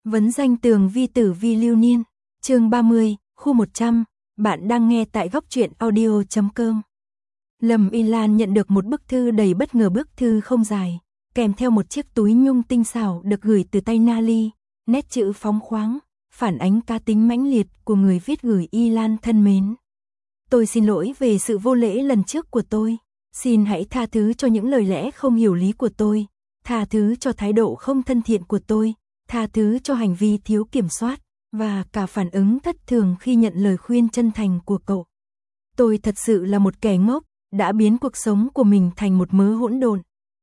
Vấn danh tường vi tử vi lưu niên, chương 30, khu 100, bạn đang nghe tại góc truyện audio.com. Lâm Y Lan nhận được một bức thư đầy bất ngờ. Bức thư không dài, kèm theo một chiếc túi nhung tinh xảo được gửi từ tay Nali, nét chữ phóng khoáng, phản ánh cá tính mãnh liệt của người viết gửi Y Lan thân mến. Tôi xin lỗi về sự vô lễ lần trước của tôi, xin hãy tha thứ cho những lời lẽ không hiểu lý của tôi, tha thứ cho thái độ không thân thiện của tôi, tha thứ cho hành vi thiếu kiểm soát, và cả phản ứng thất thường khi nhận lời khuyên chân thành của cậu. Tôi thật sự là một kẻ ngốc, đã biến cuộc sống của mình thành một mớ hỗn độn.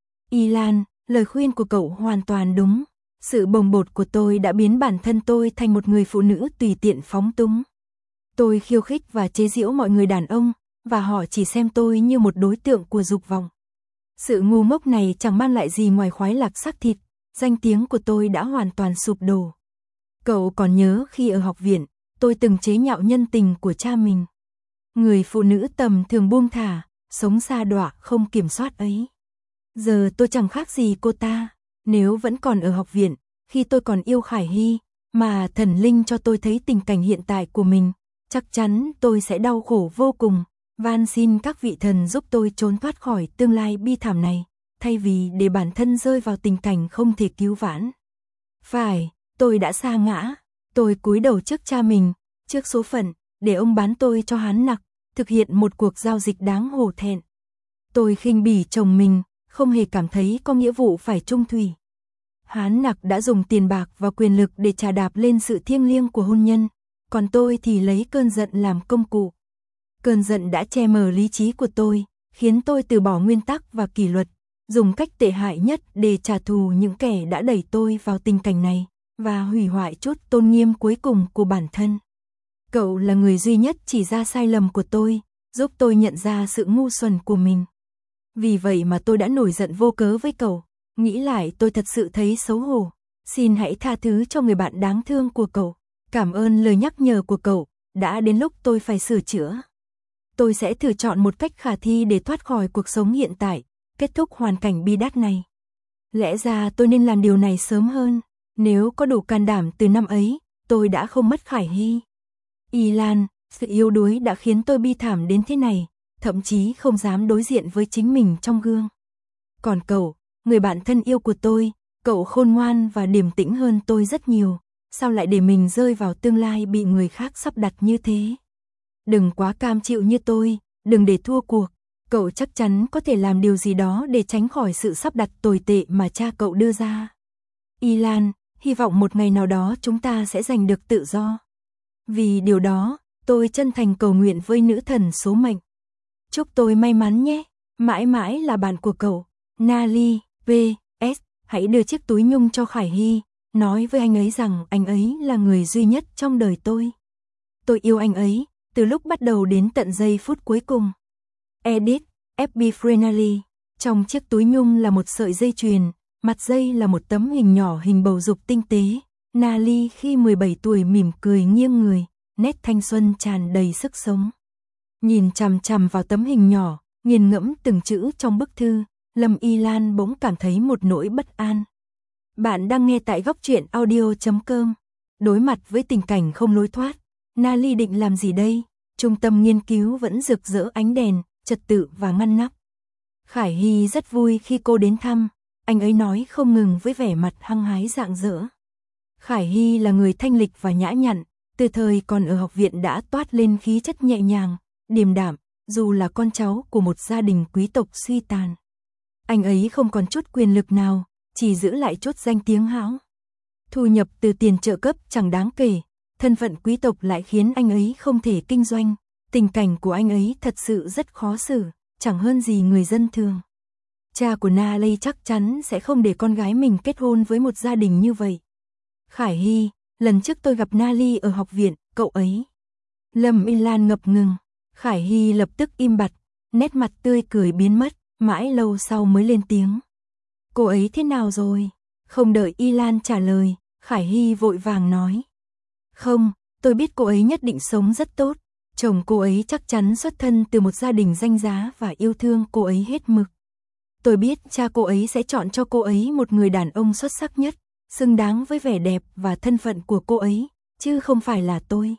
Y Lan, lời khuyên của cậu hoàn toàn đúng. Sự bồng bột của tôi đã biến bản thân tôi thành một người phụ nữ tùy tiện phóng túng. Tôi khiêu khích và chế giễu mọi người đàn ông, và họ chỉ xem tôi như một đối tượng của dục vọng. Sự ngu ngốc này chẳng mang lại gì ngoài khoái lạc xác thịt, danh tiếng của tôi đã hoàn toàn sụp đổ. Cậu còn nhớ khi ở học viện, tôi từng chế nhạo nhân tình của cha mình. Người phụ nữ tầm thường buông thả, sống xa đọa không kiểm soát ấy. Giờ tôi chẳng khác gì cô ta. Nếu vẫn còn ở học viện, khi tôi còn yêu Khải Hy, mà thần linh cho tôi thấy tình cảnh hiện tại của mình, chắc chắn tôi sẽ đau khổ vô cùng. Van xin các vị thần giúp tôi trốn thoát khỏi tương lai bi thảm này, thay vì để bản thân rơi vào tình cảnh không thể cứu vãn. Phải, tôi đã sa ngã. Tôi cúi đầu trước cha mình, trước số phận, để ông bán tôi cho Hán Nặc, thực hiện một cuộc giao dịch đáng hổ thẹn. Tôi khinh bỉ chồng mình, không hề cảm thấy có nghĩa vụ phải chung thủy. Hán Nặc đã dùng tiền bạc và quyền lực để chà đạp lên sự thiêng liêng của hôn nhân, còn tôi thì lấy cơn giận làm công cụ. Cơn giận đã che mờ lý trí của tôi, khiến tôi từ bỏ nguyên tắc và kỷ luật, dùng cách tệ hại nhất để trả thù những kẻ đã đẩy tôi vào tình cảnh này, và hủy hoại chút tôn nghiêm cuối cùng của bản thân. Cậu là người duy nhất chỉ ra sai lầm của tôi, giúp tôi nhận ra sự ngu xuẩn của mình. Vì vậy mà tôi đã nổi giận vô cớ với cậu, nghĩ lại tôi thật sự thấy xấu hổ. Xin hãy tha thứ cho người bạn đáng thương của cậu, cảm ơn lời nhắc nhở của cậu, đã đến lúc tôi phải sửa chữa. Tôi sẽ thử chọn một cách khả thi để thoát khỏi cuộc sống hiện tại, kết thúc hoàn cảnh bi đát này. Lẽ ra tôi nên làm điều này sớm hơn, nếu có đủ can đảm từ năm ấy, tôi đã không mất Khải Hy. Y Lan, sự yếu đuối đã khiến tôi bi thảm đến thế này, thậm chí không dám đối diện với chính mình trong gương. Còn cậu, người bạn thân yêu của tôi, cậu khôn ngoan và điềm tĩnh hơn tôi rất nhiều, sao lại để mình rơi vào tương lai bị người khác sắp đặt như thế? Đừng quá cam chịu như tôi, đừng để thua cuộc, cậu chắc chắn có thể làm điều gì đó để tránh khỏi sự sắp đặt tồi tệ mà cha cậu đưa ra. Y Lan, hy vọng một ngày nào đó chúng ta sẽ giành được tự do. Vì điều đó, tôi chân thành cầu nguyện với nữ thần số mệnh. Chúc tôi may mắn nhé, mãi mãi là bạn của cậu, Nali. P.S. Hãy đưa chiếc túi nhung cho Khải Hy, nói với anh ấy rằng anh ấy là người duy nhất trong đời tôi. Tôi yêu anh ấy, từ lúc bắt đầu đến tận giây phút cuối cùng. Edit, FB Frenally. Trong chiếc túi nhung là một sợi dây chuyền, mặt dây là một tấm hình nhỏ hình bầu dục tinh tế. Nali khi 17 tuổi mỉm cười nghiêng người, nét thanh xuân tràn đầy sức sống. Nhìn chằm chằm vào tấm hình nhỏ, nghiền ngẫm từng chữ trong bức thư, Lâm Y Lan bỗng cảm thấy một nỗi bất an. Bạn đang nghe tại góc truyện audio.com. Đối mặt với tình cảnh không lối thoát, Nali định làm gì đây? Trung tâm nghiên cứu vẫn rực rỡ ánh đèn, trật tự và ngăn nắp. Khải Hy rất vui khi cô đến thăm, anh ấy nói không ngừng với vẻ mặt hăng hái rạng rỡ. Khải Hy là người thanh lịch và nhã nhặn, từ thời còn ở học viện đã toát lên khí chất nhẹ nhàng, điềm đạm, dù là con cháu của một gia đình quý tộc suy tàn. Anh ấy không còn chút quyền lực nào, chỉ giữ lại chút danh tiếng hão. Thu nhập từ tiền trợ cấp chẳng đáng kể, thân phận quý tộc lại khiến anh ấy không thể kinh doanh. Tình cảnh của anh ấy thật sự rất khó xử, chẳng hơn gì người dân thường. Cha của Nali chắc chắn sẽ không để con gái mình kết hôn với một gia đình như vậy. Khải Hy, lần trước tôi gặp Nali ở học viện, cậu ấy. Lâm Y Lan ngập ngừng, Khải Hy lập tức im bặt, nét mặt tươi cười biến mất, mãi lâu sau mới lên tiếng. Cô ấy thế nào rồi? Không đợi Y Lan trả lời, Khải Hy vội vàng nói. Không, tôi biết cô ấy nhất định sống rất tốt. Chồng cô ấy chắc chắn xuất thân từ một gia đình danh giá và yêu thương cô ấy hết mực. Tôi biết cha cô ấy sẽ chọn cho cô ấy một người đàn ông xuất sắc nhất, xứng đáng với vẻ đẹp và thân phận của cô ấy, chứ không phải là tôi.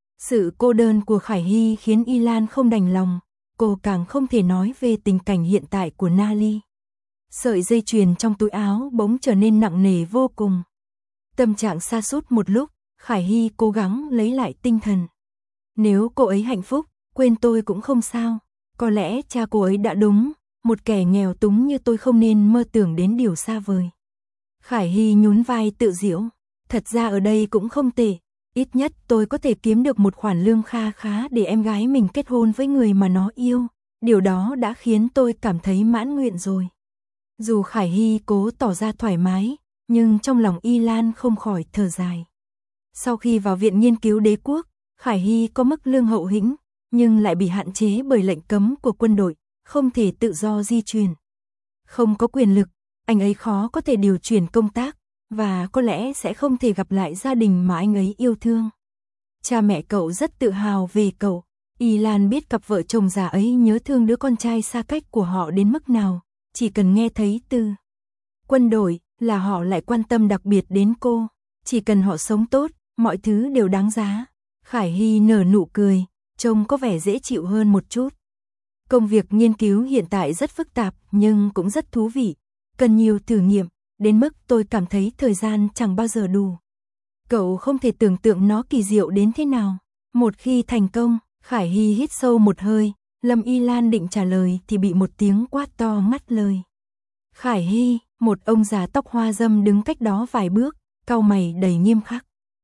Sự cô đơn của Khải Hy khiến Y Lan không đành lòng, cô càng không thể nói về tình cảnh hiện tại của Nali. Sợi dây chuyền trong túi áo bỗng trở nên nặng nề vô cùng. Tâm trạng sa sút một lúc, Khải Hy cố gắng lấy lại tinh thần. Nếu cô ấy hạnh phúc, quên tôi cũng không sao. Có lẽ cha cô ấy đã đúng, một kẻ nghèo túng như tôi không nên mơ tưởng đến điều xa vời. Khải Hy nhún vai tự giễu, thật ra ở đây cũng không tệ, ít nhất tôi có thể kiếm được một khoản lương kha khá để em gái mình kết hôn với người mà nó yêu, điều đó đã khiến tôi cảm thấy mãn nguyện rồi. Dù Khải Hy cố tỏ ra thoải mái, nhưng trong lòng Y Lan không khỏi thở dài. Sau khi vào viện nghiên cứu đế quốc, Khải Hy có mức lương hậu hĩnh, nhưng lại bị hạn chế bởi lệnh cấm của quân đội, không thể tự do di chuyển. Không có quyền lực, anh ấy khó có thể điều chuyển công tác, và có lẽ sẽ không thể gặp lại gia đình mà anh ấy yêu thương. Cha mẹ cậu rất tự hào về cậu. Y Lan biết cặp vợ chồng già ấy nhớ thương đứa con trai xa cách của họ đến mức nào, chỉ cần nghe thấy từ quân đội là họ lại quan tâm đặc biệt đến cô, chỉ cần họ sống tốt, mọi thứ đều đáng giá. Khải Hy nở nụ cười, trông có vẻ dễ chịu hơn một chút. Công việc nghiên cứu hiện tại rất phức tạp nhưng cũng rất thú vị, cần nhiều thử nghiệm, đến mức tôi cảm thấy thời gian chẳng bao giờ đủ. Cậu không thể tưởng tượng nó kỳ diệu đến thế nào. Một khi thành công, Khải Hy hít sâu một hơi, Lâm Y Lan định trả lời thì bị một tiếng quát to ngắt lời. Khải Hy, một ông già tóc hoa râm đứng cách đó vài bước, cau mày đầy nghiêm khắc.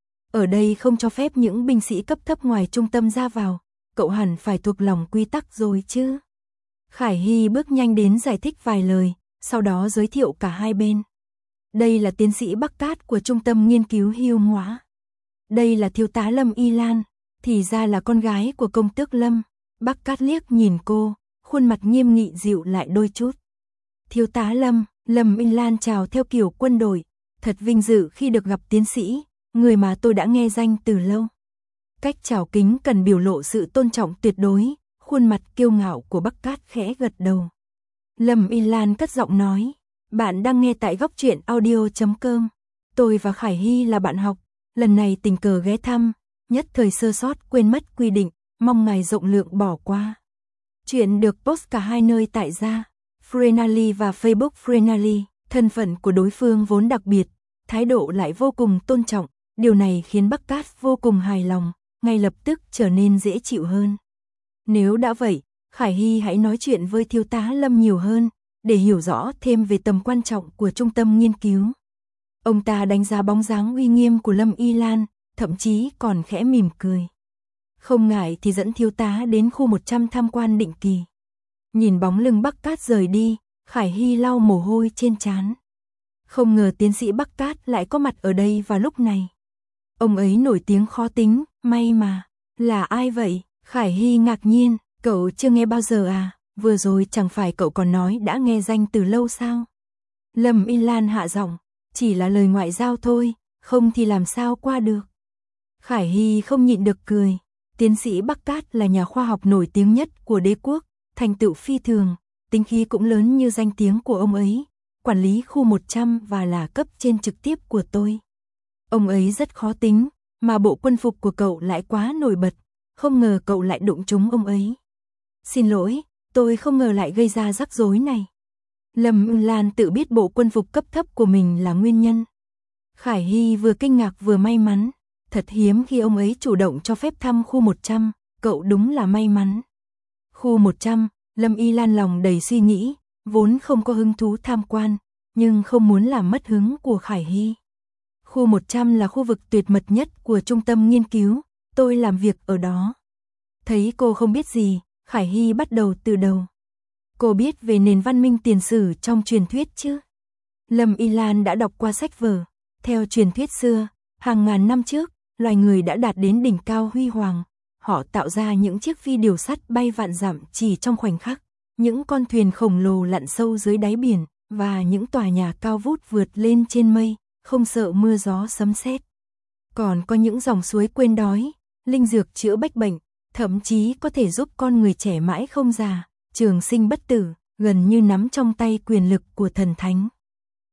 Ở đây không cho phép những binh sĩ cấp thấp ngoài trung tâm ra vào, cậu hẳn phải thuộc lòng quy tắc rồi chứ. Khải Hy bước nhanh đến giải thích vài lời, sau đó giới thiệu cả hai bên. Đây là tiến sĩ Bắc Cát của trung tâm nghiên cứu Hưu Ngõa. Đây là thiếu tá Lâm Y Lan, thì ra là con gái của công tước Lâm. Bắc Cát liếc nhìn cô, khuôn mặt nghiêm nghị dịu lại đôi chút. Thiếu tá Lâm, Lâm Y Lan chào theo kiểu quân đội, thật vinh dự khi được gặp tiến sĩ, người mà tôi đã nghe danh từ lâu. Cách chào kính cần biểu lộ sự tôn trọng tuyệt đối, khuôn mặt kiêu ngạo của Bắc Cát khẽ gật đầu. Lâm Y Lan cất giọng nói, bạn đang nghe tại góc truyện audio.com. Tôi và Khải Hy là bạn học, lần này tình cờ ghé thăm, nhất thời sơ sót quên mất quy định, mong ngài rộng lượng bỏ qua. Chuyện được post cả hai nơi tại gia, Frenally và Facebook Frenally, thân phận của đối phương vốn đặc biệt, thái độ lại vô cùng tôn trọng, điều này khiến Bắc Cát vô cùng hài lòng, ngay lập tức trở nên dễ chịu hơn. Nếu đã vậy, Khải Hy hãy nói chuyện với thiếu tá Lâm nhiều hơn, để hiểu rõ thêm về tầm quan trọng của trung tâm nghiên cứu. Ông ta đánh giá bóng dáng uy nghiêm của Lâm Y Lan, thậm chí còn khẽ mỉm cười. Không ngại thì dẫn thiếu tá đến khu 100 tham quan định kỳ. Nhìn bóng lưng Bắc Cát rời đi, Khải Hy lau mồ hôi trên trán. Không ngờ tiến sĩ Bắc Cát lại có mặt ở đây vào lúc này. Ông ấy nổi tiếng khó tính, may mà. Là ai vậy? Khải Hy ngạc nhiên, cậu chưa nghe bao giờ à? Vừa rồi chẳng phải cậu còn nói đã nghe danh từ lâu sao? Lâm Y Lan hạ giọng, chỉ là lời ngoại giao thôi, không thì làm sao qua được. Khải Hy không nhịn được cười. Tiến sĩ Bắc Cát là nhà khoa học nổi tiếng nhất của đế quốc, thành tựu phi thường, tính khí cũng lớn như danh tiếng của ông ấy, quản lý khu 100 và là cấp trên trực tiếp của tôi. Ông ấy rất khó tính, mà bộ quân phục của cậu lại quá nổi bật, không ngờ cậu lại đụng trúng ông ấy. Xin lỗi, tôi không ngờ lại gây ra rắc rối này. Lâm Y Lan tự biết bộ quân phục cấp thấp của mình là nguyên nhân. Khải Hy vừa kinh ngạc vừa may mắn, thật hiếm khi ông ấy chủ động cho phép thăm khu 100, cậu đúng là may mắn. Khu 100, Lâm Y Lan lòng đầy suy nghĩ, vốn không có hứng thú tham quan, nhưng không muốn làm mất hứng của Khải Hy. Khu 100 là khu vực tuyệt mật nhất của trung tâm nghiên cứu, tôi làm việc ở đó. Thấy cô không biết gì, Khải Hy bắt đầu từ đầu. Cô biết về nền văn minh tiền sử trong truyền thuyết chứ? Lâm Y Lan đã đọc qua sách vở. Theo truyền thuyết xưa, hàng ngàn năm trước, loài người đã đạt đến đỉnh cao huy hoàng. Họ tạo ra những chiếc phi điều sắt bay vạn dặm chỉ trong khoảnh khắc, những con thuyền khổng lồ lặn sâu dưới đáy biển, và những tòa nhà cao vút vượt lên trên mây, không sợ mưa gió sấm sét. Còn có những dòng suối quên đói, linh dược chữa bách bệnh, thậm chí có thể giúp con người trẻ mãi không già, trường sinh bất tử, gần như nắm trong tay quyền lực của thần thánh.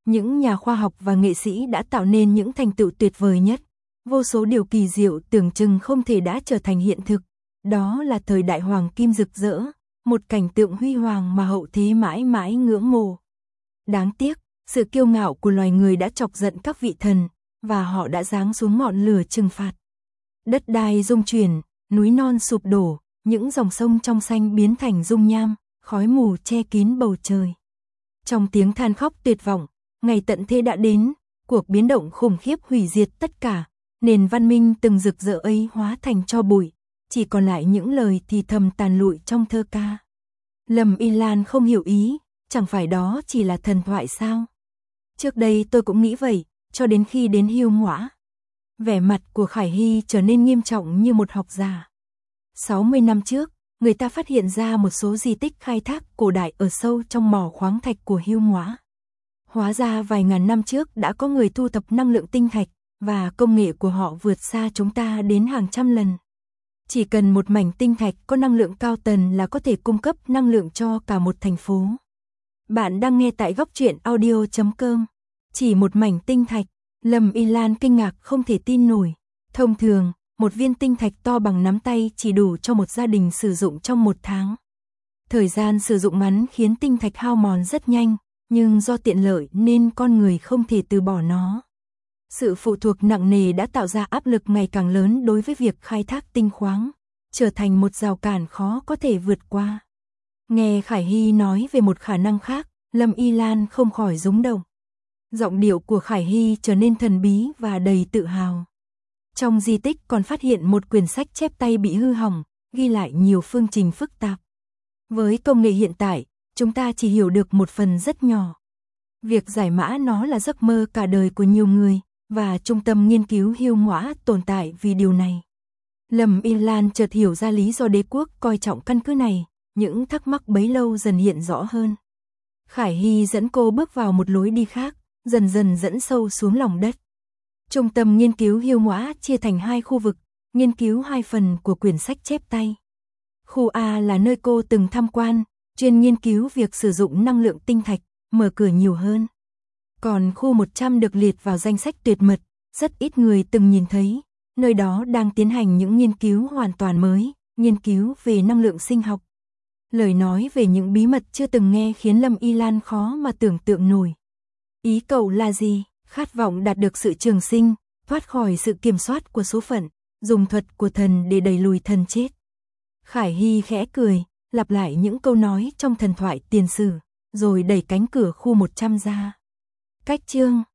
Những nhà khoa học và nghệ sĩ đã tạo nên những thành tựu tuyệt vời nhất. Vô số điều kỳ diệu tưởng chừng không thể đã trở thành hiện thực. Đó là thời đại hoàng kim rực rỡ, một cảnh tượng huy hoàng mà hậu thế mãi mãi ngưỡng mộ. Đáng tiếc, sự kiêu ngạo của loài người đã chọc giận các vị thần, và họ đã giáng xuống ngọn lửa trừng phạt. Đất đai rung chuyển, núi non sụp đổ, những dòng sông trong xanh biến thành dung nham, khói mù che kín bầu trời. Trong tiếng than khóc tuyệt vọng, ngày tận thế đã đến, cuộc biến động khủng khiếp hủy diệt tất cả, nền văn minh từng rực rỡ ấy hóa thành tro bụi, chỉ còn lại những lời thì thầm tàn lụi trong thơ ca. Lâm Y Lan không hiểu ý, chẳng phải đó chỉ là thần thoại sao? Trước đây tôi cũng nghĩ vậy, cho đến khi đến Hiêu Ngõa. Vẻ mặt của Khải Hy trở nên nghiêm trọng như một học giả. 60 năm trước, người ta phát hiện ra một số di tích khai thác cổ đại ở sâu trong mỏ khoáng thạch của Hiêu Ngõa. Hóa ra vài ngàn năm trước đã có người thu thập năng lượng tinh thạch, và công nghệ của họ vượt xa chúng ta đến hàng trăm lần. Chỉ cần một mảnh tinh thạch có năng lượng cao tần là có thể cung cấp năng lượng cho cả một thành phố. Bạn đang nghe tại goctruyện.audio.com. Chỉ một mảnh tinh thạch, Lâm Y Lan kinh ngạc không thể tin nổi. Thông thường, một viên tinh thạch to bằng nắm tay chỉ đủ cho một gia đình sử dụng trong một tháng. Thời gian sử dụng ngắn khiến tinh thạch hao mòn rất nhanh, nhưng do tiện lợi nên con người không thể từ bỏ nó. Sự phụ thuộc nặng nề đã tạo ra áp lực ngày càng lớn đối với việc khai thác tinh khoáng, trở thành một rào cản khó có thể vượt qua. Nghe Khải Hy nói về một khả năng khác, Lâm Y Lan không khỏi rúng động. Giọng điệu của Khải Hy trở nên thần bí và đầy tự hào. Trong di tích còn phát hiện một quyển sách chép tay bị hư hỏng, ghi lại nhiều phương trình phức tạp. Với công nghệ hiện tại, chúng ta chỉ hiểu được một phần rất nhỏ. Việc giải mã nó là giấc mơ cả đời của nhiều người, và trung tâm nghiên cứu Hiêu Ngõa tồn tại vì điều này. Lâm Y Lan chợt hiểu ra lý do đế quốc coi trọng căn cứ này, những thắc mắc bấy lâu dần hiện rõ hơn. Khải Hy dẫn cô bước vào một lối đi khác, dần dần dẫn sâu xuống lòng đất. Trung tâm nghiên cứu Hiêu Ngõa chia thành hai khu vực, nghiên cứu hai phần của quyển sách chép tay. Khu A là nơi cô từng tham quan, chuyên nghiên cứu việc sử dụng năng lượng tinh thạch, mở cửa nhiều hơn. Còn khu 100 được liệt vào danh sách tuyệt mật, rất ít người từng nhìn thấy, nơi đó đang tiến hành những nghiên cứu hoàn toàn mới, nghiên cứu về năng lượng sinh học. Lời nói về những bí mật chưa từng nghe khiến Lâm Y Lan khó mà tưởng tượng nổi. Ý cậu là gì? Khát vọng đạt được sự trường sinh, thoát khỏi sự kiểm soát của số phận, dùng thuật của thần để đẩy lùi thần chết. Khải Hy khẽ cười, lặp lại những câu nói trong thần thoại tiền sử, rồi đẩy cánh cửa khu 100 ra. Cách chương